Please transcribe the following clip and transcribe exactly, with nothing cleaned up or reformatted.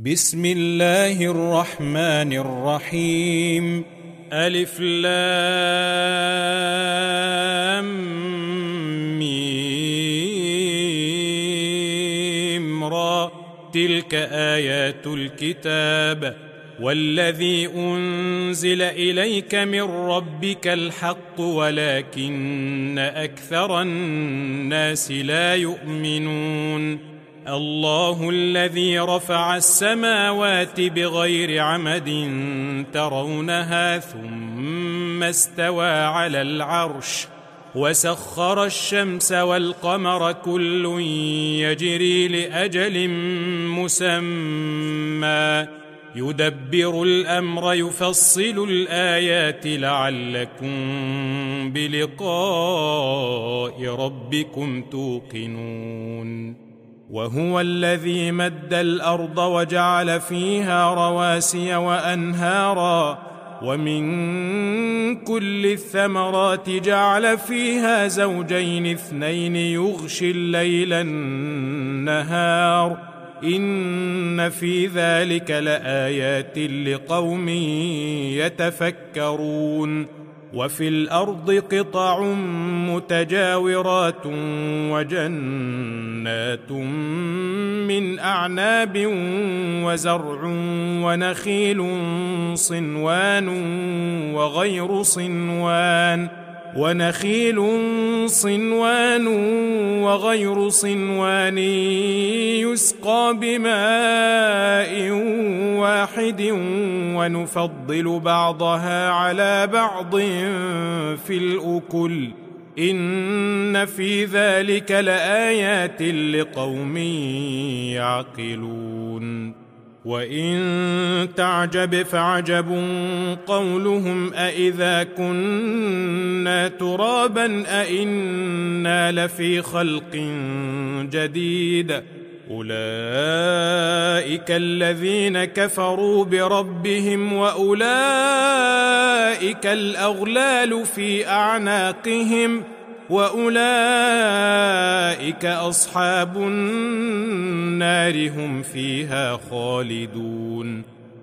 بسم الله الرحمن الرحيم. ألف لام ميم را. تلك آيات الكتاب والذي أنزل إليك من ربك الحق ولكن أكثر الناس لا يؤمنون. الله الذي رفع السماوات بغير عمد ترونها ثم استوى على العرش وسخر الشمس والقمر كل يجري لأجل مسمى يدبر الأمر يفصل الآيات لعلكم بلقاء ربكم توقنون. وهو الذي مد الأرض وجعل فيها رواسي وأنهارا ومن كل الثمرات جعل فيها زوجين اثنين يغشي الليل النهار إن في ذلك لآيات لقوم يتفكرون. وفي الأرض قطع متجاورات وجنات من أعناب وزرع ونخيل صنوان وغير صنوان ونخيل صنوان وغير صنوان يسقى بماء واحد ونفضل بعضها على بعض في الأكل إن في ذلك لآيات لقوم يعقلون. وإن تعجب فعجب قولهم أإذا كنا ترابا أإنا لفي خلق جديد أولئك الذين كفروا بربهم وأولئك الأغلال في أعناقهم وأولئك أصحاب النار هم فيها خالدون.